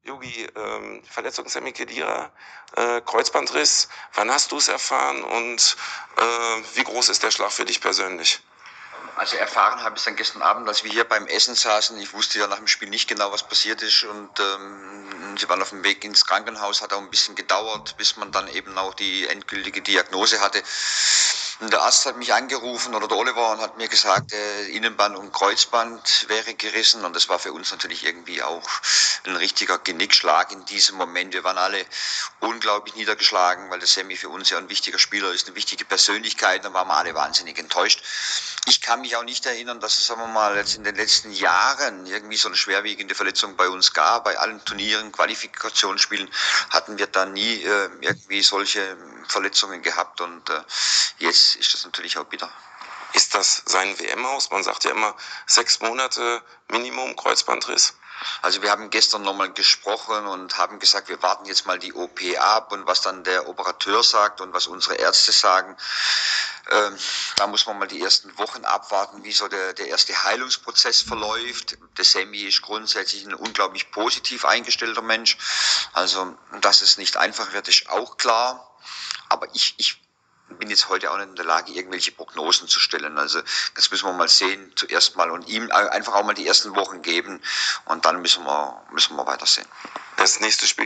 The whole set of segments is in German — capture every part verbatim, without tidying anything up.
Jogi, ähm, Verletzung Sami Khedira, äh, Kreuzbandriss. Wann hast du es erfahren und äh, wie groß ist der Schlag für dich persönlich? Also erfahren habe ich es dann gestern Abend, als wir hier beim Essen saßen. Ich wusste ja nach dem Spiel nicht genau, was passiert ist, und ähm, sie waren auf dem Weg ins Krankenhaus. Hat auch ein bisschen gedauert, bis man dann eben auch die endgültige Diagnose hatte. Und der Arzt hat mich angerufen, oder der Oliver, und hat mir gesagt, äh, Innenband und Kreuzband wäre gerissen. Und das war für uns natürlich irgendwie auch ein richtiger Genickschlag in diesem Moment. Wir waren alle unglaublich niedergeschlagen, weil der Sammy für uns ja ein wichtiger Spieler ist, eine wichtige Persönlichkeit. Da waren wir alle wahnsinnig enttäuscht. Ich kann mich auch nicht erinnern, dass es, sagen wir mal, jetzt in den letzten Jahren irgendwie so eine schwerwiegende Verletzung bei uns gab. Bei allen Turnieren, Qualifikationsspielen hatten wir da nie äh, irgendwie solche Verletzungen gehabt, und äh, jetzt ist das natürlich auch bitter. Ist das sein W M-Aus? Man sagt ja immer sechs Monate Minimum Kreuzbandriss. Also wir haben gestern nochmal gesprochen und haben gesagt, wir warten jetzt mal die O P ab und was dann der Operateur sagt und was unsere Ärzte sagen. Ähm, da muss man mal die ersten Wochen abwarten, wie so der, der erste Heilungsprozess verläuft. Der Sammy ist grundsätzlich ein unglaublich positiv eingestellter Mensch. Also, dass es nicht einfach wird, ist auch klar. Aber ich, ich bin jetzt heute auch nicht in der Lage, irgendwelche Prognosen zu stellen. Also das müssen wir mal sehen, zuerst mal, und ihm einfach auch mal die ersten Wochen geben, und dann müssen wir, müssen wir weitersehen. Das nächste Spiel.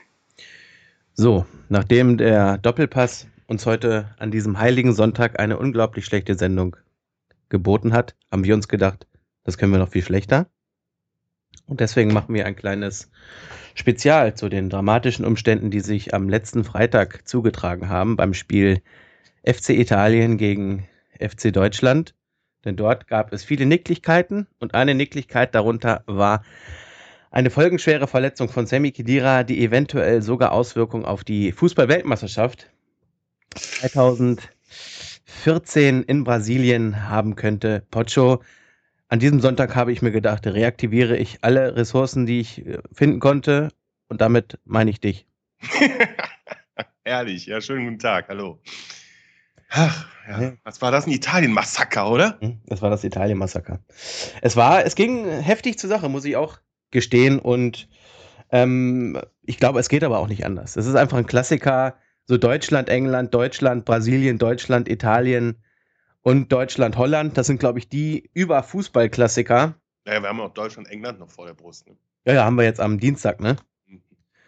So, nachdem der Doppelpass uns heute an diesem heiligen Sonntag eine unglaublich schlechte Sendung geboten hat, haben wir uns gedacht, das können wir noch viel schlechter. Und deswegen machen wir ein kleines Spezial zu den dramatischen Umständen, die sich am letzten Freitag zugetragen haben beim Spiel F C Italien gegen F C Deutschland. Denn dort gab es viele Nicklichkeiten, und eine Nicklichkeit darunter war eine folgenschwere Verletzung von Sami Khedira, die eventuell sogar Auswirkungen auf die Fußball-Weltmeisterschaft zweitausendvierzehn in Brasilien haben könnte. Pocho, an diesem Sonntag habe ich mir gedacht, reaktiviere ich alle Ressourcen, die ich finden konnte, und damit meine ich dich. Ehrlich, ja, schönen guten Tag, hallo. Ach, ja. Was war das? Ein Italien-Massaker, oder? Das war das Italien-Massaker. Es war, es ging heftig zur Sache, muss ich auch gestehen, und ähm, ich glaube, es geht aber auch nicht anders. Es ist einfach ein Klassiker, so Deutschland, England, Deutschland, Brasilien, Deutschland, Italien und Deutschland, Holland. Das sind, glaube ich, die Über-Fußball-Klassiker. Ja, wir haben auch Deutschland, England noch vor der Brust. Ne? Ja, ja, haben wir jetzt am Dienstag, ne? Mhm.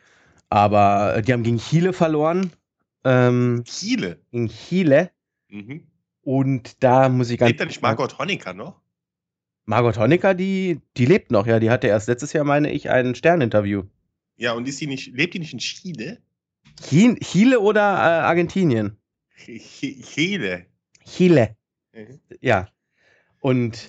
Aber die haben gegen Chile verloren. Ähm, Chile? Gegen Chile. Mhm. Und da muss ich ganz... Lebt da nicht Margot Honecker noch? Margot Honecker, die, die lebt noch, ja. Die hatte erst letztes Jahr, meine ich, ein Sterninterview. Ja, und ist die nicht, lebt die nicht in Chile? Chile, Chile oder äh, Argentinien? Chile. Chile. Mhm. Ja. Und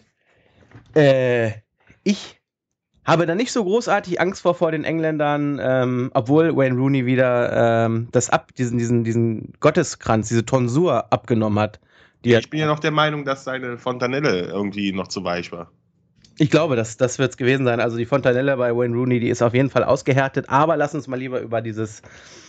äh, ich habe da nicht so großartig Angst vor vor den Engländern, ähm, obwohl Wayne Rooney wieder ähm, das ab, diesen, diesen, diesen Gotteskranz, diese Tonsur abgenommen hat. Die ich bin ja noch der Meinung, dass seine Fontanelle irgendwie noch zu weich war. Ich glaube, das, das wird es gewesen sein. Also die Fontanelle bei Wayne Rooney, die ist auf jeden Fall ausgehärtet. Aber lass uns mal lieber über dieses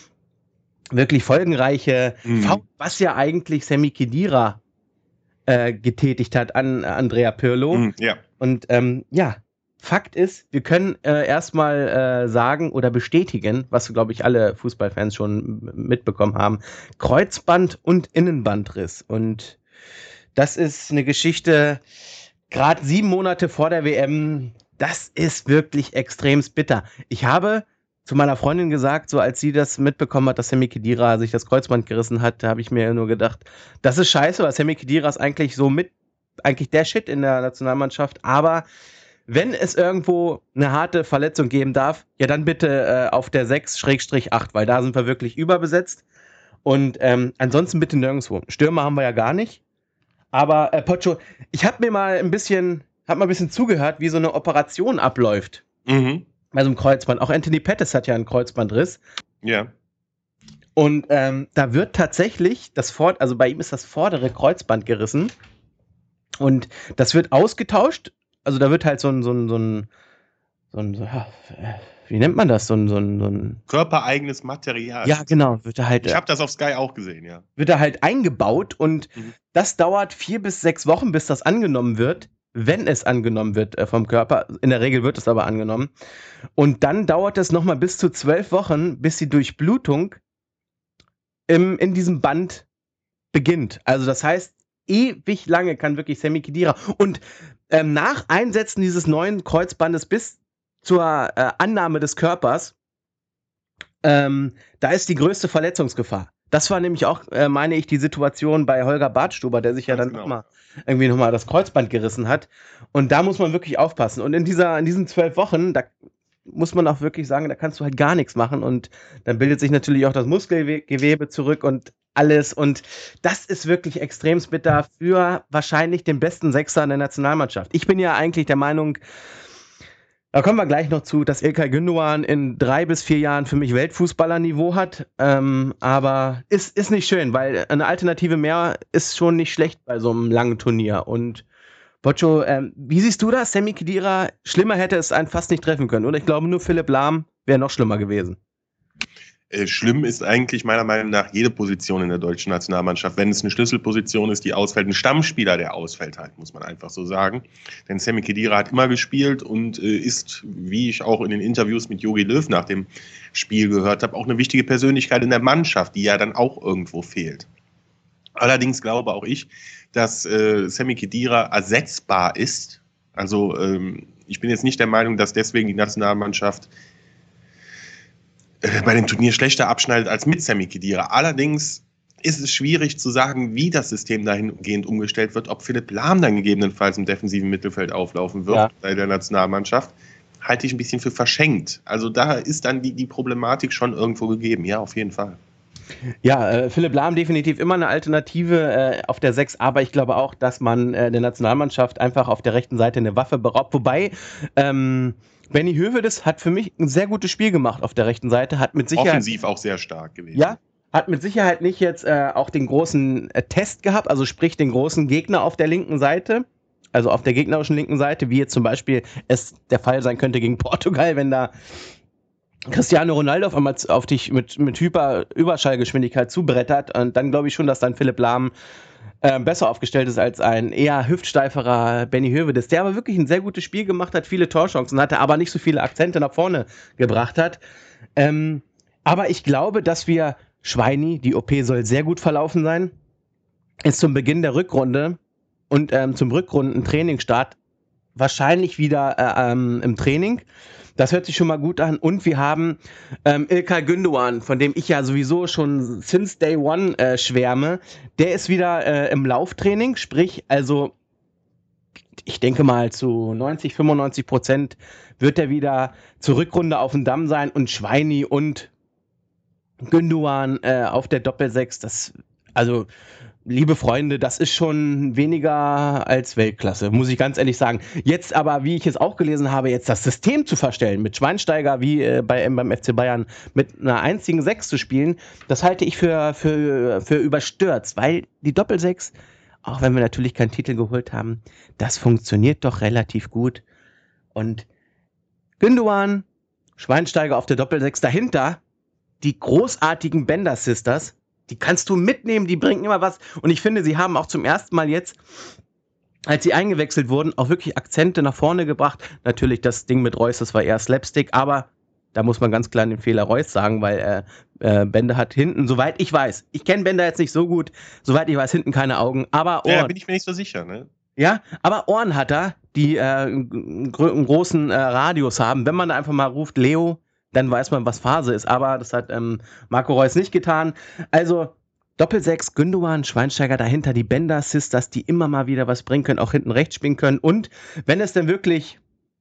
wirklich folgenreiche mhm. Foul, was ja eigentlich Sami Khedira äh, getätigt hat an äh, Andrea Pirlo. Mhm, ja. Und ähm, ja, Fakt ist, wir können äh, erstmal äh, sagen oder bestätigen, was, glaube ich, alle Fußballfans schon mitbekommen haben, Kreuzband- und Innenbandriss. Und das ist eine Geschichte, gerade sieben Monate vor der W M, das ist wirklich extremst bitter. Ich habe zu meiner Freundin gesagt, so als sie das mitbekommen hat, dass Sami Khedira sich das Kreuzband gerissen hat, da habe ich mir nur gedacht, das ist scheiße, weil Sami Khedira ist eigentlich so mit, eigentlich der Shit in der Nationalmannschaft, aber wenn es irgendwo eine harte Verletzung geben darf, ja dann bitte äh, auf der sechs acht, weil da sind wir wirklich überbesetzt. Und ähm, ansonsten bitte nirgendwo. Stürmer haben wir ja gar nicht. Aber äh, Pocho, ich habe mir mal ein bisschen, hab mal ein bisschen zugehört, wie so eine Operation abläuft. Mhm. Bei so einem Kreuzband. Auch Anthony Pettis hat ja einen Kreuzbandriss. Ja. Und ähm, da wird tatsächlich das Vor- also bei ihm ist das vordere Kreuzband gerissen. Und das wird ausgetauscht. Also da wird halt so ein, so ein, so ein, so ein, so, ja, wie nennt man das? So ein, so ein, so ein körpereigenes Material. Ja, genau. Wird er halt, ich habe das auf Sky auch gesehen, ja. Wird er halt eingebaut und mhm. das dauert vier bis sechs Wochen, bis das angenommen wird. wenn es angenommen wird äh, vom Körper. In der Regel wird es aber angenommen. Und dann dauert es nochmal bis zu zwölf Wochen, bis die Durchblutung im, in diesem Band beginnt. Also das heißt, ewig lange kann wirklich Sami Khedira. Und ähm, nach Einsetzen dieses neuen Kreuzbandes bis zur äh, Annahme des Körpers, ähm, da ist die größte Verletzungsgefahr. Das war nämlich auch, äh, meine ich, die Situation bei Holger Badstuber, der sich ja dann genau. nochmal irgendwie nochmal das Kreuzband gerissen hat. Und da muss man wirklich aufpassen. Und in dieser, in diesen zwölf Wochen, da muss man auch wirklich sagen, da kannst du halt gar nichts machen. Und dann bildet sich natürlich auch das Muskelgewebe zurück und alles. Und das ist wirklich extrem bitter für wahrscheinlich den besten Sechser in der Nationalmannschaft. Ich bin ja eigentlich der Meinung, da kommen wir gleich noch zu, dass İlkay Gündoğan in drei bis vier Jahren für mich Weltfußballerniveau hat. Ähm, aber ist, ist nicht schön, weil eine Alternative mehr ist schon nicht schlecht bei so einem langen Turnier. Und Boccio, ähm, wie siehst du das? Sami Khedira, schlimmer hätte es einen fast nicht treffen können, oder? Ich glaube, nur Philipp Lahm wäre noch schlimmer gewesen. Äh, schlimm ist eigentlich meiner Meinung nach jede Position in der deutschen Nationalmannschaft. Wenn es eine Schlüsselposition ist, die ausfällt, ein Stammspieler, der ausfällt halt, muss man einfach so sagen. Denn Sami Khedira hat immer gespielt und äh, ist, wie ich auch in den Interviews mit Jogi Löw nach dem Spiel gehört habe, auch eine wichtige Persönlichkeit in der Mannschaft, die ja dann auch irgendwo fehlt. Allerdings glaube auch ich, dass äh, Sami Khedira ersetzbar ist. Also ähm, ich bin jetzt nicht der Meinung, dass deswegen die Nationalmannschaft bei dem Turnier schlechter abschneidet als mit Sami Khedira. Allerdings ist es schwierig zu sagen, wie das System dahingehend umgestellt wird, ob Philipp Lahm dann gegebenenfalls im defensiven Mittelfeld auflaufen wird, ja, bei der Nationalmannschaft, halte ich ein bisschen für verschenkt. Also da ist dann die, die Problematik schon irgendwo gegeben, ja, auf jeden Fall. Ja, äh, Philipp Lahm definitiv immer eine Alternative äh, auf der sechs, aber ich glaube auch, dass man äh, der Nationalmannschaft einfach auf der rechten Seite eine Waffe beraubt, wobei ähm, Benny Hövedes hat für mich ein sehr gutes Spiel gemacht auf der rechten Seite, hat mit Sicherheit... Offensiv auch sehr stark gewesen. Ja, hat mit Sicherheit nicht jetzt äh, auch den großen äh, Test gehabt, also sprich den großen Gegner auf der linken Seite, also auf der gegnerischen linken Seite, wie jetzt zum Beispiel es der Fall sein könnte gegen Portugal, wenn da Cristiano Ronaldo auf einmal auf dich mit, mit Hyper Überschallgeschwindigkeit zubrettert, und dann glaube ich schon, dass dann Philipp Lahm äh, besser aufgestellt ist als ein eher hüftsteiferer Benny Hövedes, der aber wirklich ein sehr gutes Spiel gemacht hat, viele Torchancen hatte, aber nicht so viele Akzente nach vorne gebracht hat. Ähm, aber ich glaube, dass wir Schweini, die O P soll sehr gut verlaufen sein, ist zum Beginn der Rückrunde und ähm, zum Rückrunden-Trainingsstart wahrscheinlich wieder äh, ähm, im Training. Das hört sich schon mal gut an. Und wir haben ähm, İlkay Gündoğan, von dem ich ja sowieso schon since day one äh, schwärme. Der ist wieder äh, im Lauftraining, sprich, also ich denke mal zu neunzig, fünfundneunzig Prozent wird er wieder zur Rückrunde auf dem Damm sein, und Schweini und Gündoğan äh, auf der Doppelsechs, das, also liebe Freunde, das ist schon weniger als Weltklasse, muss ich ganz ehrlich sagen. Jetzt aber, wie ich es auch gelesen habe, jetzt das System zu verstellen, mit Schweinsteiger wie äh, bei, beim F C Bayern mit einer einzigen Sechs zu spielen, das halte ich für, für, für überstürzt, weil die Doppelsechs, auch wenn wir natürlich keinen Titel geholt haben, das funktioniert doch relativ gut. Und Gündoğan, Schweinsteiger auf der Doppelsechs, dahinter die großartigen Bender Sisters, die kannst du mitnehmen, die bringen immer was. Und ich finde, sie haben auch zum ersten Mal jetzt, als sie eingewechselt wurden, auch wirklich Akzente nach vorne gebracht. Natürlich das Ding mit Reus, das war eher Slapstick, aber da muss man ganz klar den Fehler Reus sagen, weil äh, äh, Bender hat hinten, soweit ich weiß, ich kenne Bender jetzt nicht so gut, soweit ich weiß, hinten keine Augen, aber Ohren. Ja, bin ich mir nicht so sicher, ne? Ja, aber Ohren hat er, die äh, einen großen äh, Radius haben. Wenn man da einfach mal ruft, Leo, dann weiß man, was Phase ist. Aber das hat ähm, Marco Reus nicht getan. Also Doppelsechs, Gündoğan, Schweinsteiger, dahinter die Bender Sisters, die immer mal wieder was bringen können, auch hinten rechts spielen können. Und wenn es denn wirklich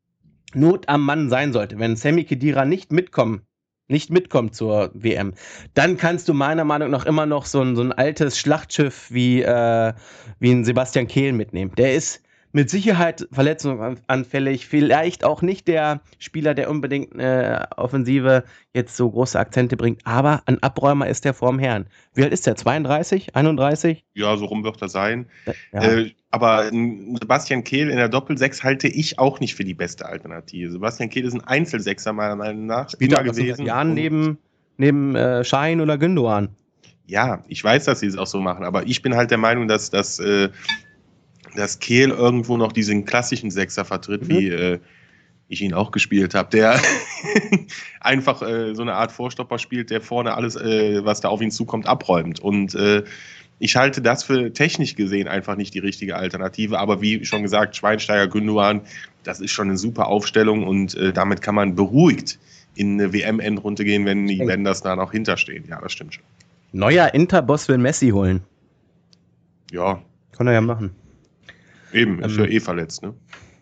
Not am Mann sein sollte, wenn Sami Khedira nicht mitkommen, nicht mitkommt zur W M, dann kannst du meiner Meinung nach immer noch so ein, so ein altes Schlachtschiff wie, äh, wie ein Sebastian Kehl mitnehmen. Der ist mit Sicherheit verletzungsanfällig, vielleicht auch nicht der Spieler, der unbedingt eine Offensive jetzt so große Akzente bringt, aber ein Abräumer ist der vorm Herrn. Wie alt ist der? zweiunddreißig, einunddreißig? Ja, so rum wird er sein. Ja. Äh, aber Sebastian Kehl in der Doppelsechs halte ich auch nicht für die beste Alternative. Sebastian Kehl ist ein Einzelsechser meiner Meinung nach. Spielt er gewesen. Jahren neben, neben äh, Schein oder Gündoğan. Ja, ich weiß, dass sie es auch so machen, aber ich bin halt der Meinung, dass, dass äh, dass Kehl irgendwo noch diesen klassischen Sechser vertritt, mhm. wie äh, ich ihn auch gespielt habe, der einfach äh, so eine Art Vorstopper spielt, der vorne alles, äh, was da auf ihn zukommt, abräumt. Und äh, ich halte das für technisch gesehen einfach nicht die richtige Alternative. Aber wie schon gesagt, Schweinsteiger, Gündoğan, das ist schon eine super Aufstellung und äh, damit kann man beruhigt in eine W M-Endrunde gehen, wenn die Wenders da noch hinterstehen. Ja, das stimmt schon. Neuer Interboss will Messi holen. Ja. Kann er ja machen. Eben, ist ähm. ja eh verletzt, ne?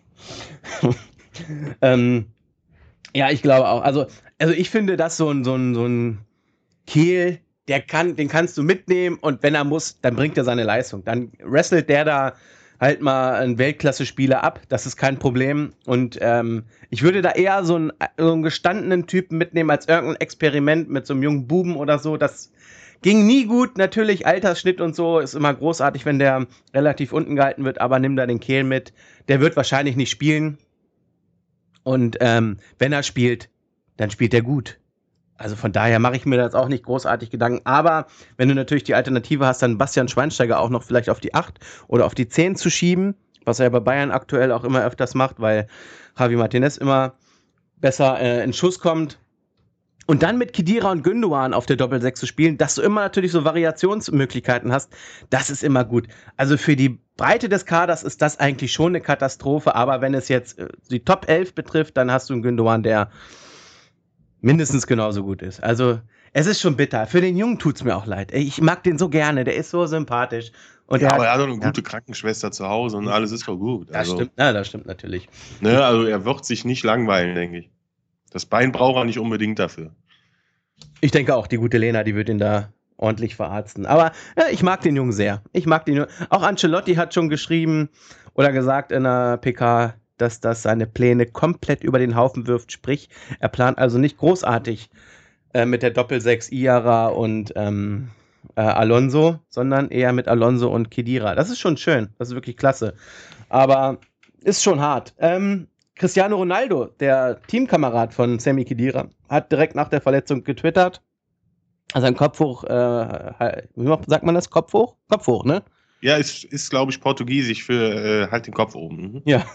ähm, ja, ich glaube auch. Also, also ich finde, dass so ein, so ein, so ein Kehl, der kann, den kannst du mitnehmen und wenn er muss, dann bringt er seine Leistung. Dann wrestelt der da halt mal einen Weltklasse-Spieler ab. Das ist kein Problem. Und ähm, ich würde da eher so einen, so einen gestandenen Typen mitnehmen als irgendein Experiment mit so einem jungen Buben oder so. Das ging nie gut. Natürlich, Altersschnitt und so ist immer großartig, wenn der relativ unten gehalten wird. Aber nimm da den Kehl mit. Der wird wahrscheinlich nicht spielen. Und ähm, wenn er spielt, dann spielt er gut. Also von daher mache ich mir da jetzt auch nicht großartig Gedanken. Aber wenn du natürlich die Alternative hast, dann Bastian Schweinsteiger auch noch vielleicht auf die acht oder auf die zehn zu schieben, was er ja bei Bayern aktuell auch immer öfters macht, weil Javi Martinez immer besser äh, in Schuss kommt. Und dann mit Khedira und Gündoğan auf der Doppel-sechs zu spielen, dass du immer natürlich so Variationsmöglichkeiten hast, das ist immer gut. Also für die Breite des Kaders ist das eigentlich schon eine Katastrophe, aber wenn es jetzt äh, die Top elf betrifft, dann hast du einen Gündoğan, der mindestens genauso gut ist. Also es ist schon bitter. Für den Jungen tut's mir auch leid. Ich mag den so gerne, der ist so sympathisch. Und ja, er aber hat, er hat doch eine ja. gute Krankenschwester zu Hause und alles ist doch gut. Das also, stimmt, ja, das stimmt natürlich. Ne, also er wird sich nicht langweilen, denke ich. Das Bein braucht er nicht unbedingt dafür. Ich denke auch, die gute Lena, die wird ihn da ordentlich verarzten. Aber ja, ich mag den Jungen sehr. Ich mag den Jungen. Auch Ancelotti hat schon geschrieben oder gesagt in einer P K, dass das seine Pläne komplett über den Haufen wirft. Sprich, er plant also nicht großartig äh, mit der Doppel-sechs Iara und ähm, äh, Alonso, sondern eher mit Alonso und Khedira. Das ist schon schön. Das ist wirklich klasse. Aber ist schon hart. Ähm, Cristiano Ronaldo, der Teamkamerad von Sami Khedira, hat direkt nach der Verletzung getwittert. Also ein Kopf hoch, äh, wie sagt man das? Kopf hoch? Kopf hoch, ne? Ja, ist, ist glaube ich, portugiesisch für äh, halt den Kopf oben. Mhm. Ja.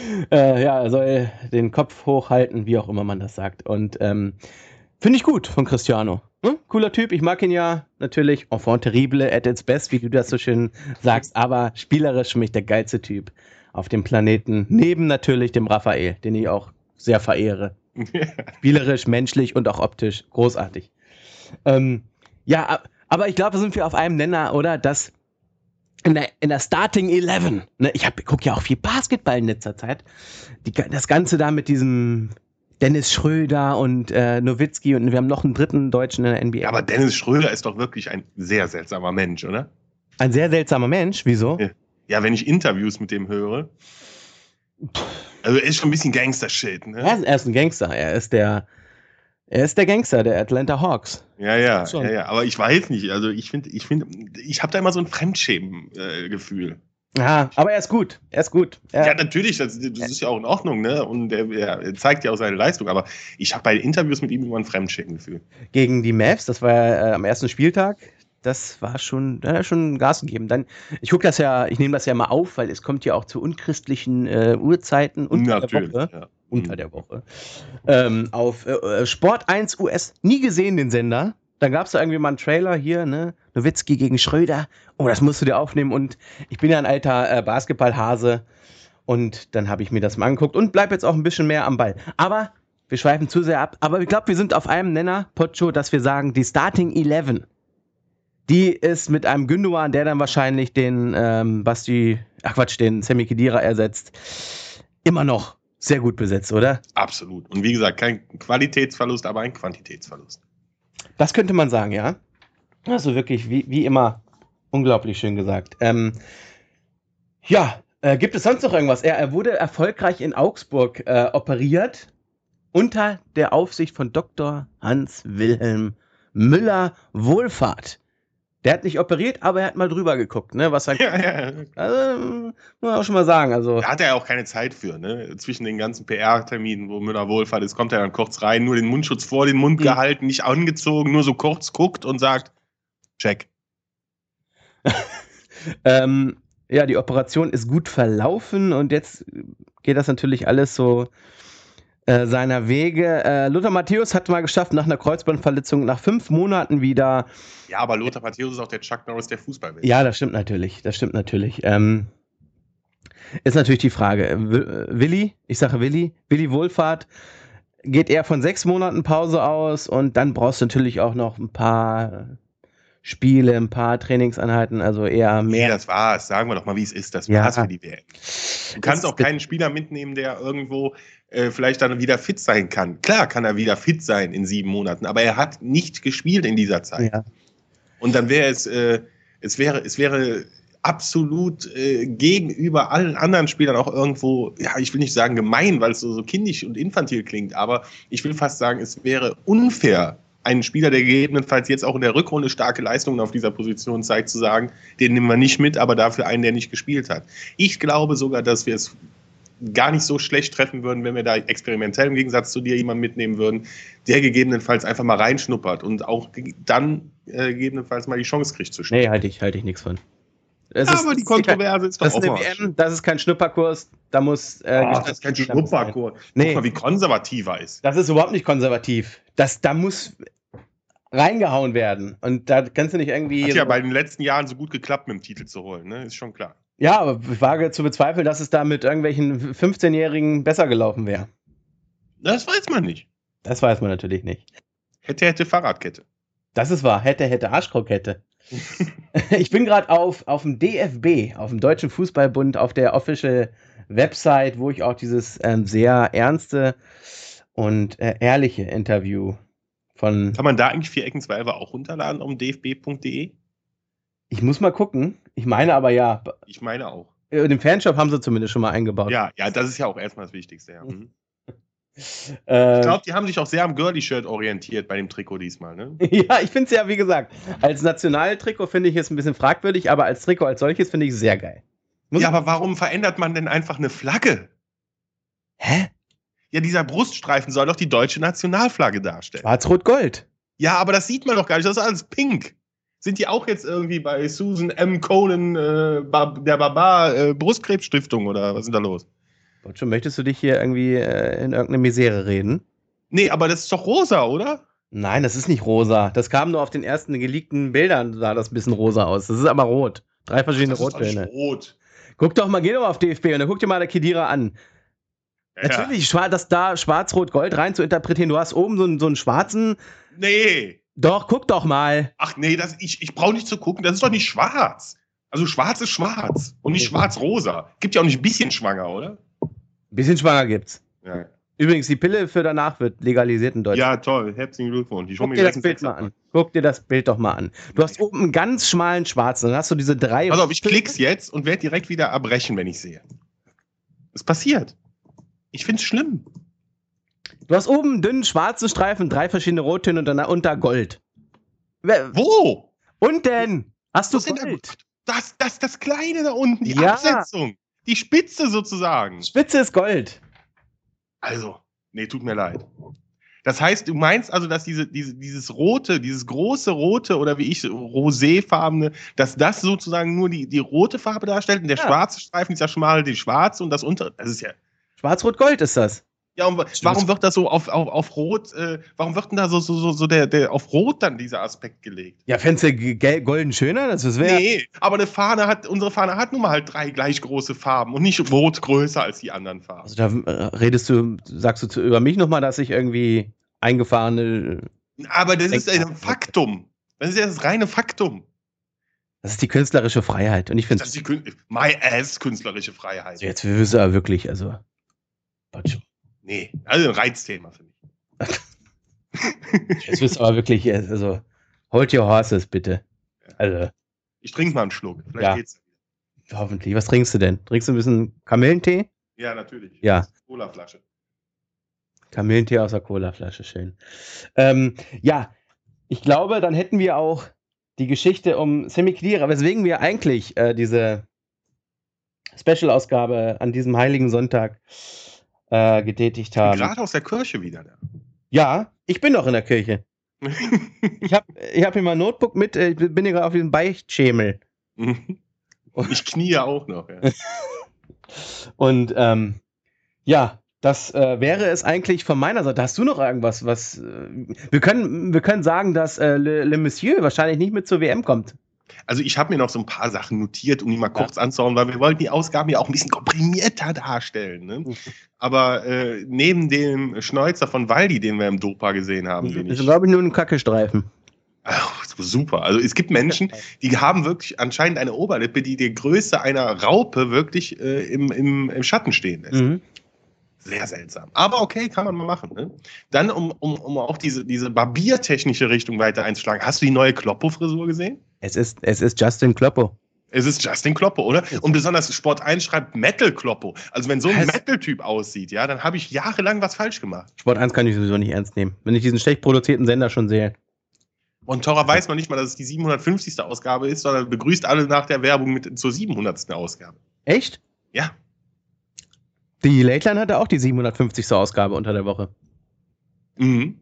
Äh, ja, er soll den Kopf hochhalten, wie auch immer man das sagt. Und ähm, finde ich gut von Cristiano. Hm? Cooler Typ, ich mag ihn ja natürlich. Enfant terrible at its best, wie du das so schön sagst. Aber spielerisch für mich der geilste Typ auf dem Planeten. Neben natürlich dem Raphael, den ich auch sehr verehre. Spielerisch, menschlich und auch optisch großartig. Ähm, ja, aber ich glaube, da sind wir auf einem Nenner, oder? Dass in der, in der Starting Eleven, ne, ich gucke ja auch viel Basketball in letzter Zeit, die, das Ganze da mit diesem Dennis Schröder und äh, Nowitzki und wir haben noch einen dritten Deutschen in der N B A. Ja, aber Dennis Schröder ist doch wirklich ein sehr seltsamer Mensch, oder? Ein sehr seltsamer Mensch? Wieso? Ja, ja, wenn ich Interviews mit dem höre. Also er ist schon ein bisschen Gangster-Shit, ne? Er ist, er ist ein Gangster, er ist der Er ist der Gangster der Atlanta Hawks. Ja, ja, ja, ja, aber ich weiß nicht. Also ich finde, ich finde, ich habe da immer so ein Fremdschämen-Gefühl. Äh, ja, aber er ist gut. Er ist gut. Er ja, natürlich, das, das ist ja auch in Ordnung, ne? Und er, er zeigt ja auch seine Leistung. Aber ich habe bei Interviews mit ihm immer ein Fremdschämen-Gefühl. Gegen die Mavs, das war ja äh, am ersten Spieltag. Das war schon, da hat er schon Gas gegeben. Dann, ich gucke das ja, ich nehme das ja mal auf, weil es kommt ja auch zu unchristlichen äh, Uhrzeiten unter natürlich, der Woche. Ja. Unter der Woche. Ähm, auf äh, Sport eins U S, nie gesehen den Sender. Dann gab es da irgendwie mal einen Trailer hier, ne? Nowitzki gegen Schröder. Oh, das musst du dir aufnehmen. Und ich bin ja ein alter äh, Basketballhase. Und dann habe ich mir das mal angeguckt und bleib jetzt auch ein bisschen mehr am Ball. Aber wir schweifen zu sehr ab. Aber ich glaube, wir sind auf einem Nenner, Pocho, dass wir sagen, die Starting Eleven, die ist mit einem Gündoğan, der dann wahrscheinlich den ähm, Basti, ach Quatsch, den Sami Khedira ersetzt, immer noch sehr gut besetzt, oder? Absolut. Und wie gesagt, kein Qualitätsverlust, aber ein Quantitätsverlust. Das könnte man sagen, ja. Also wirklich, wie, wie immer, unglaublich schön gesagt. Ähm, ja, äh, gibt es sonst noch irgendwas? Er, er wurde erfolgreich in Augsburg äh, operiert, unter der Aufsicht von Doktor Hans-Wilhelm Müller-Wohlfahrt. Der hat nicht operiert, aber er hat mal drüber geguckt, ne? Was er, ja, ja. Also, muss man auch schon mal sagen. Also. Da hat er ja auch keine Zeit für, ne? Zwischen den ganzen P R-Terminen, wo Müller Wohlfahrt ist, kommt er dann kurz rein, nur den Mundschutz vor den Mund mhm. gehalten, nicht angezogen, nur so kurz guckt und sagt, check. ähm, Ja, die Operation ist gut verlaufen und jetzt geht das natürlich alles so äh, seiner Wege. Äh, Lothar Matthäus hat mal geschafft, nach einer Kreuzbandverletzung nach fünf Monaten wieder. Ja, aber Lothar Matthäus ist auch der Chuck Norris der Fußballwelt. Ja, das stimmt natürlich. Das stimmt natürlich. Ähm, ist natürlich die Frage. Willi, ich sage Willi, Willi Wohlfahrt, geht eher von sechs Monaten Pause aus und dann brauchst du natürlich auch noch ein paar Spiele, ein paar Trainingseinheiten, also eher mehr. Nee, das war's. Sagen wir doch mal, wie es ist. Das Ja. war's für die W M. Du kannst auch keinen Spieler mitnehmen, der irgendwo äh, vielleicht dann wieder fit sein kann. Klar kann er wieder fit sein in sieben Monaten, aber er hat nicht gespielt in dieser Zeit. Ja. Und dann wäre es, äh, es wäre, es wäre absolut äh, gegenüber allen anderen Spielern auch irgendwo, ja, ich will nicht sagen gemein, weil es so, so kindisch und infantil klingt, aber ich will fast sagen, es wäre unfair, einen Spieler, der gegebenenfalls jetzt auch in der Rückrunde starke Leistungen auf dieser Position zeigt, zu sagen, den nehmen wir nicht mit, aber dafür einen, der nicht gespielt hat. Ich glaube sogar, dass wir es gar nicht so schlecht treffen würden, wenn wir da experimentell im Gegensatz zu dir jemanden mitnehmen würden, der gegebenenfalls einfach mal reinschnuppert und auch dann äh, gegebenenfalls mal die Chance kriegt zu spielen. Nee, halte ich, halte ich nichts von. Das Ja, ist, aber die Kontroverse ist doch das ist eine auch W mal. M, das ist kein Schnupperkurs, da muss äh, Oh, das ist kein Schnupperkurs. Nee. Guck mal, wie konservativ er ist. Das ist überhaupt nicht konservativ. Das, da muss reingehauen werden. Und da kannst du nicht irgendwie. Hat ja so bei den letzten Jahren so gut geklappt, mit dem Titel zu holen, ne? Ist schon klar. ja, aber ich wage zu bezweifeln, dass es da mit irgendwelchen fünfzehnjährigen besser gelaufen wäre. Das weiß man nicht. Das weiß man natürlich nicht. Hätte, hätte Fahrradkette. Das ist wahr. Hätte, hätte, Arschkrokette. Ich bin gerade auf, auf dem D F B, auf dem Deutschen Fußballbund, auf der Official Website, wo ich auch dieses ähm, sehr ernste und äh, ehrliche Interview von. Kann man da eigentlich vier Ecken Zwölfer auch runterladen auf d f b punkt d e? Ich muss mal gucken. Ich meine aber ja. Ich meine auch. Den Fanshop haben sie zumindest schon mal eingebaut. Ja, ja, das ist ja auch erstmal das Wichtigste. Ja. Mhm. Äh, Ich glaube, die haben sich auch sehr am Girly-Shirt orientiert bei dem Trikot diesmal, ne? ja, ich finde es ja, wie gesagt, als Nationaltrikot finde ich es ein bisschen fragwürdig, aber als Trikot als solches finde ich es sehr geil. Muss Ja, ich- aber warum verändert man denn einfach eine Flagge? Hä? Ja, dieser Bruststreifen soll doch die deutsche Nationalflagge darstellen. Schwarz-Rot-Gold. Ja, aber das sieht man doch gar nicht, das ist alles pink. Sind die auch jetzt irgendwie bei Susan M. Conan, äh, Bar- der Barbar, äh, Brustkrebsstiftung oder was ist denn da los? Botschum, möchtest du dich hier irgendwie äh, in irgendeine Misere reden? Nee, aber das ist doch rosa, oder? Nein, das ist nicht rosa. Das kam nur auf den ersten geleakten Bildern, sah das ein bisschen rosa aus. Das ist aber rot. Drei verschiedene Das ist doch nicht Rottöne. rot. Guck doch mal, geh doch mal auf D F B und dann guck dir mal der Kedira an. Ja, Natürlich, schwa- das da schwarz-rot-gold rein zu interpretieren. Du hast oben so einen, so einen schwarzen. Nee. Doch, guck doch mal. Ach nee, das, ich, ich brauche nicht zu gucken, das ist doch nicht schwarz. Also schwarz ist schwarz und nicht schwarz-rosa. Gibt ja auch nicht ein bisschen schwanger, oder? Ein bisschen schwanger gibt's. Ja, Übrigens, die Pille für danach wird legalisiert in Deutschland. ja toll. Herzlichen Glückwunsch. Ich hol Guck mir dir direkt das einen Bild mal Sechser. an. Guck dir das Bild doch mal an. Du hast oben einen ganz schmalen schwarzen. Dann hast du diese drei. Pass auf, ich klick's jetzt und werde direkt wieder erbrechen, wenn ich sehe. Es passiert. Ich find's schlimm. Du hast oben einen dünnen schwarzen Streifen, drei verschiedene Rottöne und dann unter Gold. Wer- Wo? Und denn? Hast du Was ist denn da- Gold? Das, das, das Kleine da unten, die Ja. Absetzung. Die Spitze sozusagen. Spitze ist Gold. Also, nee, tut mir leid. Das heißt, du meinst also, dass diese, diese, dieses rote, dieses große rote oder wie ich, roséfarbene, dass das sozusagen nur die, die rote Farbe darstellt und der Ja. schwarze Streifen, dieser schmale, die schwarze und das untere, das ist ja, Schwarz-Rot-Gold ist das. ja, und wa- warum wird das so auf, auf, auf rot, äh, warum wird denn da so, so, so, so der, der, auf rot dann dieser Aspekt gelegt? Ja, fändest du g- gel- golden schöner? Das wäre. Nee, aber eine Fahne hat, unsere Fahne hat nun mal halt drei gleich große Farben und nicht rot größer als die anderen Farben. Also da äh, redest du, sagst du zu, über mich nochmal, dass ich irgendwie eingefahrene. Aber das ist Denk- ein Faktum. Das ist ja das reine Faktum. Das ist die künstlerische Freiheit. Und ich finde, Das ist die Kün my ass künstlerische Freiheit. also jetzt wirst du aber wirklich, also. Botschum. Nee, also ein Reizthema für mich. Jetzt wirst du aber wirklich, äh, also. Hold your horses, bitte. Also, Ich trinke mal einen Schluck. Vielleicht Ja. geht's. hoffentlich. Was trinkst du denn? Trinkst du ein bisschen Kamillentee? Ja, natürlich. Ja. Cola-Flasche. Kamillentee aus der Colaflasche, schön. Ähm, ja, ich glaube, dann hätten wir auch die Geschichte um Sammy Khedira, weswegen wir eigentlich äh, diese Special-Ausgabe an diesem heiligen Sonntag äh, getätigt Ich bin haben. gerade aus der Kirche wieder da. Ja, ich bin noch in der Kirche. Ich habe ich hab hier mein Notebook mit, äh, ich bin hier gerade auf diesem Beichtschemel. Ich knie auch noch. Ja. Und ähm, ja, das äh, wäre es eigentlich von meiner Seite. Hast du noch irgendwas, was äh, wir können wir können sagen, dass äh, Le, Le Monsieur wahrscheinlich nicht mit zur W M kommt. Also ich habe mir noch so ein paar Sachen notiert, um die mal kurz ja. anzuhauen, weil wir wollten die Ausgaben ja auch ein bisschen komprimierter darstellen. Ne? Mhm. Aber äh, neben dem Schnäuzer von Waldi, den wir im Dopa gesehen haben, mhm. den ich glaube ich nur ein Kackestreifen. Ach, super. Also es gibt Menschen, die haben wirklich anscheinend eine Oberlippe, die die Größe einer Raupe wirklich äh, im, im, im Schatten stehen lässt. Mhm. Sehr seltsam. Aber okay, kann man mal machen. Ne? Dann, um, um, um auch diese, diese barbiertechnische Richtung weiter einzuschlagen. Hast du die neue Kloppo-Frisur gesehen? Es ist, es ist Justin Kloppo. Es ist Justin Kloppo, oder? Und besonders Sport eins schreibt Metal Kloppo. Also wenn so ein Metal-Typ aussieht, ja, dann habe ich jahrelang was falsch gemacht. Sport eins kann ich sowieso nicht ernst nehmen, wenn ich diesen schlecht produzierten Sender schon sehe. Und Tora weiß noch nicht mal, dass es die siebenhundertfünfzigste Ausgabe ist, sondern begrüßt alle nach der Werbung mit zur siebenhundertsten Ausgabe. Echt? Ja. Die Late Line hatte auch die siebenhundertfünfzigste Ausgabe unter der Woche. Mhm.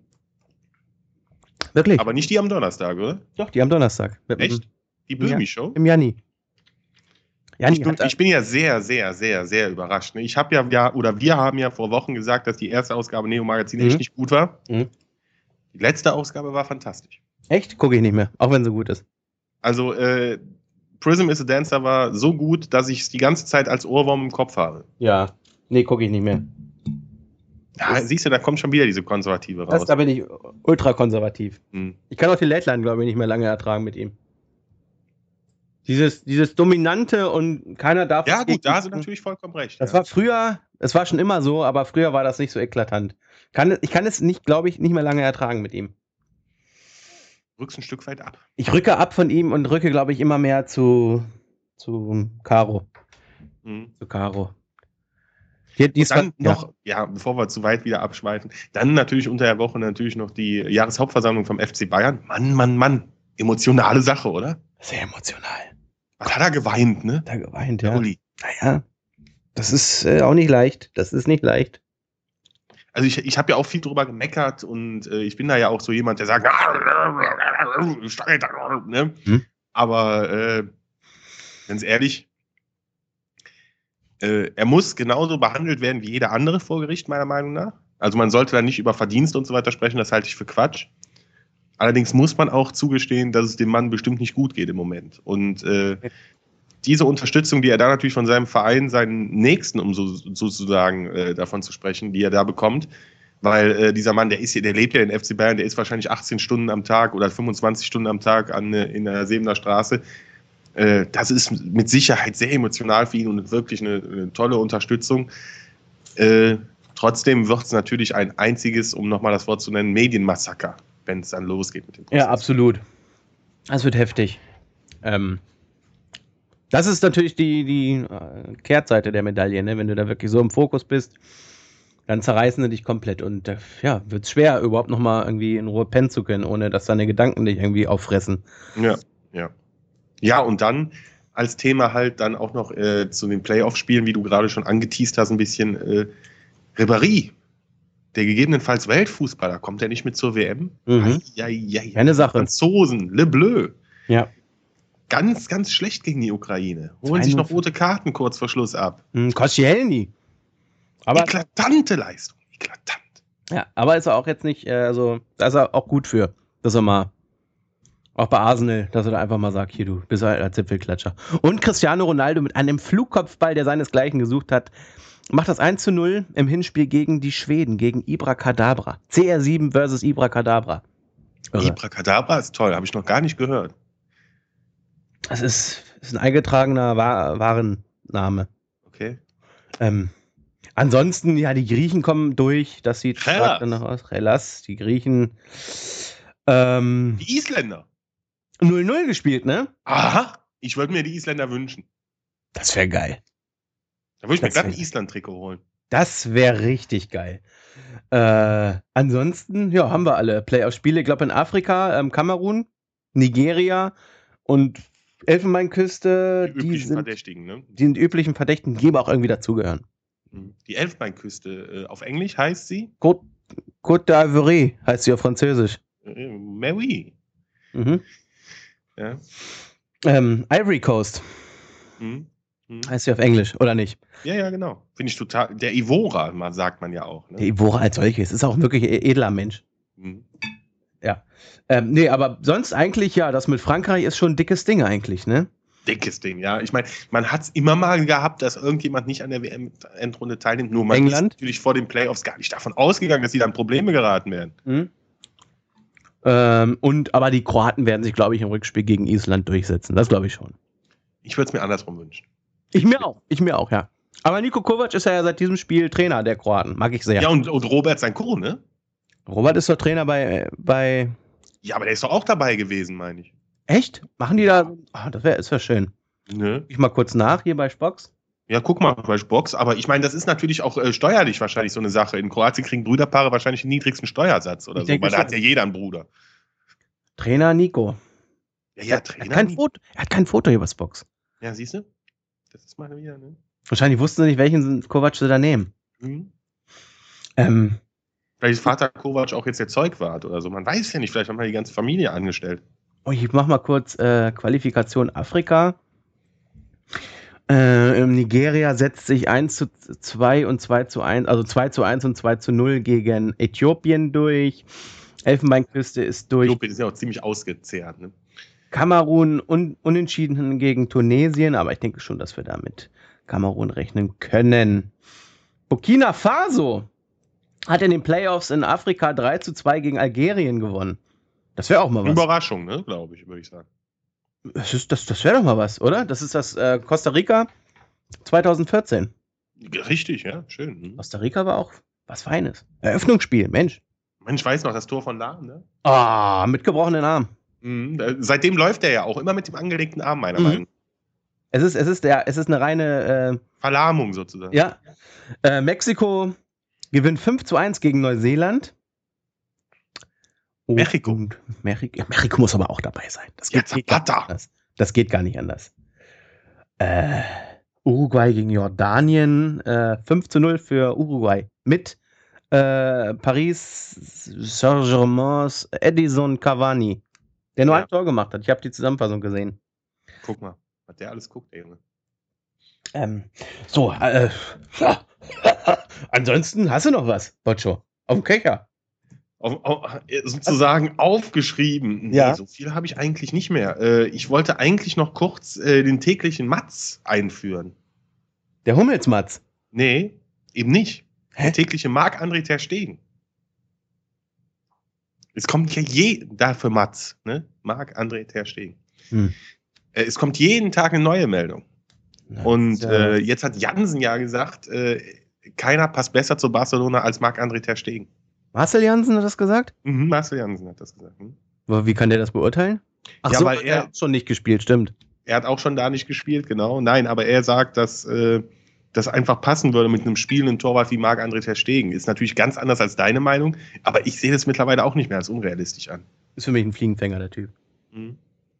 Wirklich? Aber nicht die am Donnerstag, oder? Doch, die am Donnerstag. Echt? Die Böhmi-Show? Im Janni. Janni ich, bin, ich bin ja sehr, sehr, sehr, sehr überrascht. Ich habe ja, ja, oder wir haben ja vor Wochen gesagt, dass die erste Ausgabe Neo Magazin mhm. echt nicht gut war. Mhm. Die letzte Ausgabe war fantastisch. Echt? Gucke ich nicht mehr, auch wenn sie gut ist. Also, äh, Prism is a Dancer war so gut, dass ich es die ganze Zeit als Ohrwurm im Kopf habe. Ja, nee, gucke ich nicht mehr. Ja, das siehst du, da kommt schon wieder diese Konservative raus. Das, da bin ich ultra konservativ. Hm. Ich kann auch die Late Line, glaube ich, nicht mehr lange ertragen mit ihm. Dieses, dieses Dominante und keiner darf... Ja gut, da hast du natürlich vollkommen recht. Das ja. war früher, es war schon immer so, aber früher war das nicht so eklatant. Kann, ich kann es nicht, glaube ich, nicht mehr lange ertragen mit ihm. Rückst ein Stück weit ab. Ich rücke ab von ihm und rücke, glaube ich, immer mehr zu, zu Caro. Mhm. Zu Caro. Die, die dann war, noch, ja. ja, bevor wir zu weit wieder abschweifen, dann natürlich unter der Woche natürlich noch die Jahreshauptversammlung vom F C Bayern. Mann, Mann, Mann. Emotionale Sache, oder? Sehr emotional. Was hat er geweint, ne? Hat er geweint, ja. Uli. Naja, das ist äh, auch nicht leicht. Das ist nicht leicht. Also ich, ich habe ja auch viel drüber gemeckert und äh, ich bin da ja auch so jemand, der sagt, ne? Hm? Aber äh, ganz ehrlich, äh, er muss genauso behandelt werden wie jeder andere vor Gericht, meiner Meinung nach. Also man sollte da nicht über Verdienst und so weiter sprechen, das halte ich für Quatsch. Allerdings muss man auch zugestehen, dass es dem Mann bestimmt nicht gut geht im Moment. Und äh, diese Unterstützung, die er da natürlich von seinem Verein, seinen Nächsten, um so, sozusagen äh, davon zu sprechen, die er da bekommt, weil äh, dieser Mann, der ist hier, der lebt ja in F C Bayern, der ist wahrscheinlich achtzehn Stunden am Tag oder fünfundzwanzig Stunden am Tag an, in der Sebener Straße. Äh, das ist mit Sicherheit sehr emotional für ihn und wirklich eine, eine tolle Unterstützung. Äh, trotzdem wird es natürlich ein einziges, um nochmal das Wort zu nennen, Medienmassaker, wenn es dann losgeht mit dem Prozess. Ja, absolut. Das wird heftig. Ähm, das ist natürlich die, die äh, Kehrtseite der Medaille, ne? Wenn du da wirklich so im Fokus bist, dann zerreißen sie dich komplett und äh, ja, wird es schwer, überhaupt nochmal irgendwie in Ruhe pennen zu können, ohne dass deine Gedanken dich irgendwie auffressen. Ja, ja. Ja, und dann als Thema halt dann auch noch äh, zu den Playoff-Spielen, wie du gerade schon angeteast hast, ein bisschen äh, Ribéry. Der gegebenenfalls Weltfußballer, kommt der nicht mit zur W M? Mhm. Ja, ja, ja. Keine Sache. Franzosen, Le Bleu. Ja. Ganz, ganz schlecht gegen die Ukraine. Holen sich noch rote Karten kurz vor Schluss ab. Mhm, Koscielny. Aber eklatante Leistung. Eklatant. Ja, aber ist er auch jetzt nicht, äh, also, da ist er auch gut für, dass er mal, auch bei Arsenal, dass er da einfach mal sagt, hier, du bist halt ein Zipfelklatscher. Und Cristiano Ronaldo mit einem Flugkopfball, der seinesgleichen gesucht hat, macht das eins zu null im Hinspiel gegen die Schweden, gegen Ibrakadabra. C R sieben versus Ibrakadabra. Ibrakadabra ist toll, habe ich noch gar nicht gehört. Das ist, ist ein eingetragener Wa- Warenname. Okay. Ähm, ansonsten, ja, die Griechen kommen durch. Das sieht Hellas. stark danach aus. Hellas, die Griechen. Ähm, Die Isländer. null null gespielt, ne? Aha. Ich würde mir die Isländer wünschen. Das wäre geil. Da würde ich mir Das gerade ein wär- Island-Trikot holen. Das wäre richtig geil. Äh, ansonsten, ja, haben wir alle Playoff-Spiele. Ich glaube in Afrika, ähm, Kamerun, Nigeria und Elfenbeinküste. Die üblichen sind, Verdächtigen, ne? Die sind üblichen Verdächtigen, die aber auch irgendwie dazugehören. Die Elfenbeinküste, äh, auf Englisch heißt sie? Côte, Côte d'Ivoire heißt sie auf Französisch. Äh, Mary. Mhm. Ja. Ähm, Ivory Coast. Mhm. Mhm. Heißt sie auf Englisch, oder nicht? Ja, ja, genau. Finde ich total. Der Ivora, man sagt man ja auch. Ne? Der Ivora als solches ist auch wirklich ein edler Mensch. Mhm. Ja. Ähm, nee, aber sonst eigentlich, ja, das mit Frankreich ist schon ein dickes Ding eigentlich, ne? Dickes Ding, ja. Ich meine, man hat es immer mal gehabt, dass irgendjemand nicht an der W M-Endrunde teilnimmt. Nur man England? ist natürlich vor den Playoffs gar nicht davon ausgegangen, dass sie dann Probleme geraten werden. Mhm. Ähm, und aber die Kroaten werden sich, glaube ich, im Rückspiel gegen Island durchsetzen. Das glaube ich schon. Ich würde es mir andersrum wünschen. Ich mir auch. Ich mir auch, ja. Aber Niko Kovac ist ja seit diesem Spiel Trainer der Kroaten. Mag ich sehr. Ja, und, und Robert Sanko, ne? Robert ist doch Trainer bei, bei. Ja, aber der ist doch auch dabei gewesen, meine ich. Echt? Machen die da. Ah, das wäre das wär schön. Ne? Ich mal kurz nach hier bei Spocks. Ja, guck mal bei Box. Aber ich meine, das ist natürlich auch äh, steuerlich wahrscheinlich so eine Sache. In Kroatien kriegen Brüderpaare wahrscheinlich den niedrigsten Steuersatz oder Ich so, denke weil da schon. hat ja jeder einen Bruder. Trainer Nico. Ja, ja, Er Trainer. hat kein Foto, er hat kein Foto hier bei Spocks. Ja, siehst du? Das ist mal wieder, ne? Wahrscheinlich wussten sie nicht, welchen Kovac sie da nehmen. Mhm. Ähm, Vielleicht ist Vater Kovac auch jetzt der Zeugwart oder so. Man weiß ja nicht, vielleicht haben wir die ganze Familie angestellt. oh, ich mach mal kurz äh, Qualifikation Afrika. Äh, Nigeria setzt sich eins zu zwei und zwei zu eins, also zwei zu eins und zwei zu null gegen Äthiopien durch. Elfenbeinküste ist durch. Äthiopien ist ja auch ziemlich ausgezehrt, ne? Kamerun un unentschieden gegen Tunesien, aber ich denke schon, dass wir damit Kamerun rechnen können. Burkina Faso hat in den Playoffs in Afrika drei zu zwei gegen Algerien gewonnen. Das wäre auch mal was. Überraschung, ne? Glaube ich, würde ich sagen. Das, ist- das, das wäre doch mal was, oder? Das ist das äh, Costa Rica zwanzig vierzehn. Richtig, ja, schön. Hm. Costa Rica war auch was Feines. Eröffnungsspiel, Mensch. Mensch, weiß noch, das Tor von Lahm, ne? Ah, mit gebrochenen Arm. Mhm. da- Seitdem läuft er ja auch immer mit dem angelegten Arm, meiner Mhm. Meinung nach. Es ist, es ist, der, es ist eine reine, Verlahmung äh, sozusagen. ja. Äh, Mexiko gewinnt fünf zu eins gegen Neuseeland. Mexiko. Und Mexiko. Mexiko muss aber auch dabei sein. Das Ja, geht, geht gar nicht Zapata. anders. Das geht gar nicht anders. Äh, Uruguay gegen Jordanien. Äh, fünf zu null für Uruguay. Mit äh, Paris Saint-Germains Edison Cavani. Der nur Ja. ein Tor gemacht hat. Ich habe die Zusammenfassung gesehen. Guck mal, was der alles guckt, ey, Junge. Ähm, so, äh, ansonsten hast du noch was, Boccio? Auf dem Köcher. Auf, auf, sozusagen aufgeschrieben. Nee, Ja. so viel habe ich eigentlich nicht mehr. Äh, ich wollte eigentlich noch kurz äh, den täglichen Matz einführen. Der Hummelsmatz. Nee, eben nicht. Hä? Der tägliche Marc-André ter Stegen. Es kommt ja je, dafür Matz, ne? Marc-André ter Stegen. Hm. Äh, es kommt jeden Tag eine neue Meldung. Und Ja. äh, jetzt hat Jansen ja gesagt, äh, keiner passt besser zu Barcelona als Marc-André ter Stegen. Marcel Jansen hat das gesagt? Mhm, Marcel Jansen hat das gesagt. Hm? Aber wie kann der das beurteilen? Ach Ja, so, weil er er- hat schon nicht gespielt, stimmt. Er hat auch schon da nicht gespielt, genau. Nein, aber er sagt, dass äh, das einfach passen würde mit einem spielenden Torwart wie Marc-André ter Stegen. Ist natürlich ganz anders als deine Meinung, aber ich sehe das mittlerweile auch nicht mehr als unrealistisch an. Ist für mich ein Fliegenfänger, der Typ. Mhm.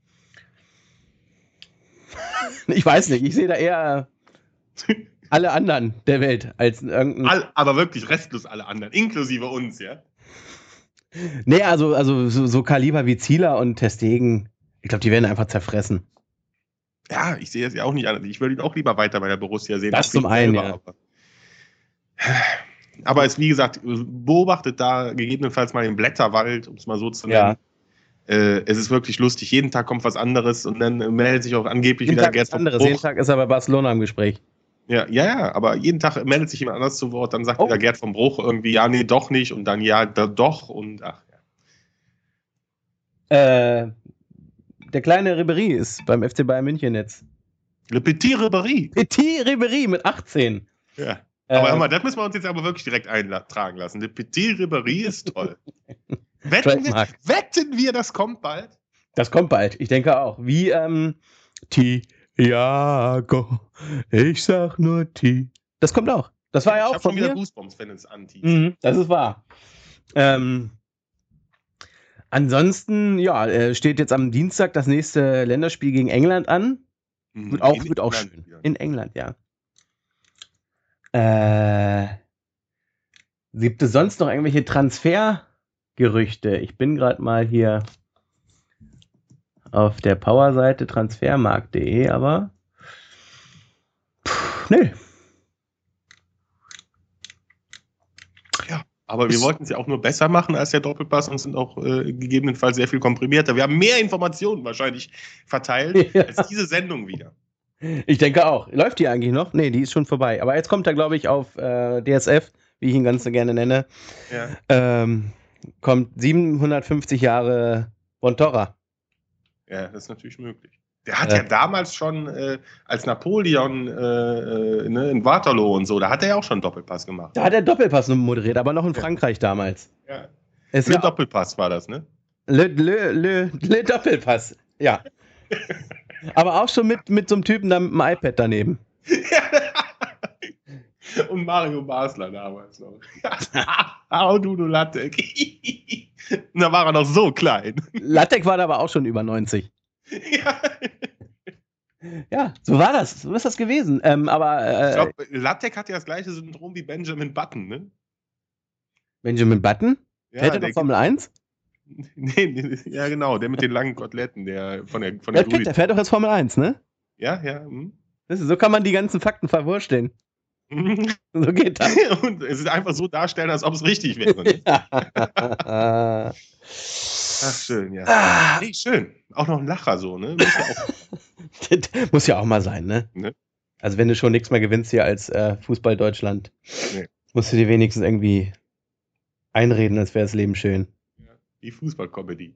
Ich weiß nicht, ich sehe da eher alle anderen der Welt als irgendein. All, aber wirklich restlos alle anderen, inklusive uns, ja. Nee, also, also so, so Kaliber wie Zieler und Ter Stegen, ich glaube, die werden einfach zerfressen. Ja, ich sehe es ja auch nicht anders. Ich würde ihn auch lieber weiter bei der Borussia sehen. Das als zum ihn einen, selber, ja. Aber, aber es, wie gesagt, beobachtet da gegebenenfalls mal den Blätterwald, um es mal so zu nennen. Ja. Äh, es ist wirklich lustig. Jeden Tag kommt was anderes und dann meldet sich auch angeblich Jeden wieder Tag Gerd ist vom anderes. Bruch. Jeden Tag ist er bei Barcelona im Gespräch. Ja, ja, ja, aber jeden Tag meldet sich jemand anders zu Wort, dann sagt Oh. wieder Gerd vom Bruch irgendwie, ja, nee, doch nicht und dann ja, da, doch und ach ja. Äh, der kleine Ribéry ist beim F C Bayern München jetzt. Le Petit Ribéry. Petit Ribéry mit achtzehn. Ja. Äh, Aber hör mal, das müssen wir uns jetzt aber wirklich direkt eintragen lassen. Le Petit Ribéry ist toll. wetten, wir, Trademark. wetten wir, das kommt bald? Das kommt bald, ich denke auch. Wie, ähm, Thiago, ich sag nur T. Das kommt auch. Das war ja ich auch hab von schon wieder mir. Goosebumps, wenn es anti. Mhm, das ist wahr. Ähm, ansonsten, ja, äh, steht jetzt am Dienstag das nächste Länderspiel gegen England an. Mhm. Wird auch, In wird auch England schön. wieder. In England, ja. Äh, gibt es sonst noch irgendwelche Transfergerüchte? Ich bin gerade mal hier auf der Powerseite transfermarkt punkt de, aber Nee. Ja, aber wir wollten es ja auch nur besser machen als der Doppelpass und sind auch äh, gegebenenfalls sehr viel komprimierter. Wir haben mehr Informationen wahrscheinlich verteilt Ja. als diese Sendung wieder. Ich denke auch. Läuft die eigentlich noch? Nee, die ist schon vorbei. Aber jetzt kommt er, glaube ich, auf äh, D S F, wie ich ihn ganz so gerne nenne. Ja. Ähm, kommt siebenhundertfünfzig Jahre Bontorra. Ja, das ist natürlich möglich. Der hat Äh. ja damals schon äh, als Napoleon äh, äh, ne, in Waterloo und so, da hat er ja auch schon einen Doppelpass gemacht. Da hat er Doppelpass moderiert, aber noch in Ja. Frankreich damals. Ja. Es Le war Doppelpass war das, ne? Le, Le, Le, Le Doppelpass, ja. Aber auch schon mit, mit so einem Typen da mit dem iPad daneben. Und Mario Basler damals noch. Au du, du Latte. Und da war er noch so klein. Lattek war da aber auch schon über neunzig. Ja. Ja, so war das. So ist das gewesen. Ähm, aber äh, Ich glaube, Lattek hat ja das gleiche Syndrom wie Benjamin Button, ne? Benjamin Button? Ja, Fährt er der noch Formel eins? Nee, nee, ja, genau, der mit den langen Koteletten, der von der von Ja, der kriegt, der fährt doch jetzt Formel eins, ne? Ja, ja. Hm. Das ist, so kann man die ganzen Fakten verwursteln. So geht das. Und es ist einfach so darstellen, als ob es richtig wäre. Ne? Ah. Ach, schön, ja. Ah. Nee, schön. Auch noch ein Lacher so, ne? Muss ja auch, Das muss ja auch mal sein, ne? Ne? Also wenn du schon nichts mehr gewinnst hier als äh, Fußball Deutschland, Nee. musst du dir wenigstens irgendwie einreden, als wäre das Leben schön. die Fußball-Comedy.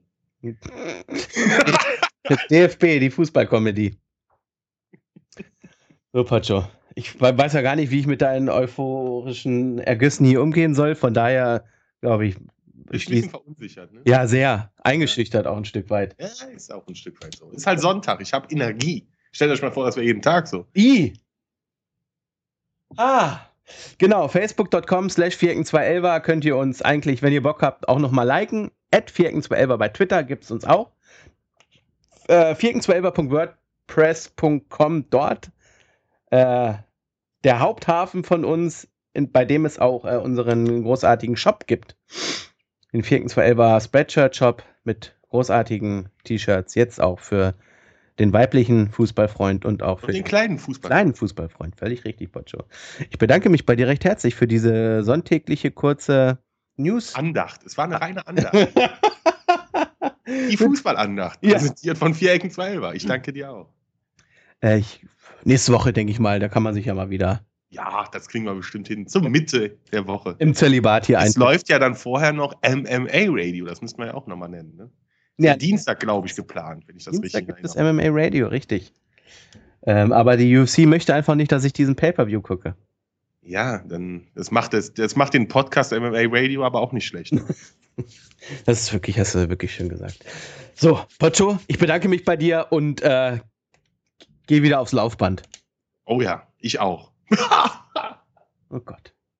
Das D F B, die Fußball-Comedy. So, Pacho. Ich we- weiß ja gar nicht, wie ich mit deinen euphorischen Ergüssen hier umgehen soll. Von daher, glaube ich, Ich bin ein bisschen verunsichert, ne? ja, sehr. Eingeschüchtert auch ein Stück weit. Ja, ist auch ein Stück weit so. Ist halt Sonntag, ich habe Energie. Stellt euch mal vor, das wäre jeden Tag so. I. Ah. Genau, facebook.com slash vierecken zweihundertelf könnt ihr uns eigentlich, wenn ihr Bock habt, auch nochmal liken. At vierecken zweihundertelf bei Twitter gibt es uns auch. Äh, vierecken zweihundertelf punkt wordpress punkt com dort. Äh, der Haupthafen von uns, in, bei dem es auch äh, unseren großartigen Shop gibt. Den vierecken zweihundertelf Spreadshirt Shop mit großartigen T-Shirts. Jetzt auch für den weiblichen Fußballfreund und auch für Und den kleinen Fußball. kleinen Fußballfreund. Völlig richtig, Pocho. Ich bedanke mich bei dir recht herzlich für diese sonntägliche kurze News. Andacht. Es war eine reine Andacht. Die Fußballandacht. Ja. Präsentiert von Vierecken zweihundertelf. Ich danke dir auch. Äh, ich, nächste Woche, denke ich mal, da kann man sich ja mal wieder Ja, das kriegen wir bestimmt hin. Zur Mitte der Woche. im Zölibat hier Es ein. läuft ja dann vorher noch M M A Radio. Das müssten wir ja auch nochmal nennen. Ne? Ja. Ja, Dienstag, glaube ich, geplant, wenn ich das Dienstag richtig gibt es erinnere. M M A Radio, richtig. Ähm, aber die U F C möchte einfach nicht, dass ich diesen Pay-Per-View gucke. Ja, dann das macht, das, das macht den Podcast M M A Radio aber auch nicht schlecht. Das ist wirklich, hast du wirklich schön gesagt. So, Pocho, ich bedanke mich bei dir und äh, gehe wieder aufs Laufband. Oh ja, ich auch. Oh Gott.